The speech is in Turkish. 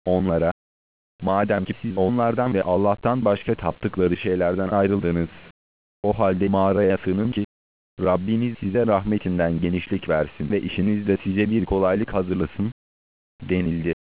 onlara, madem ki siz onlardan ve Allah'tan başka taptıkları şeylerden ayrıldınız, o halde mağaraya sığının ki, Rabbiniz size rahmetinden genişlik versin ve işinizde size bir kolaylık hazırlasın, denildi.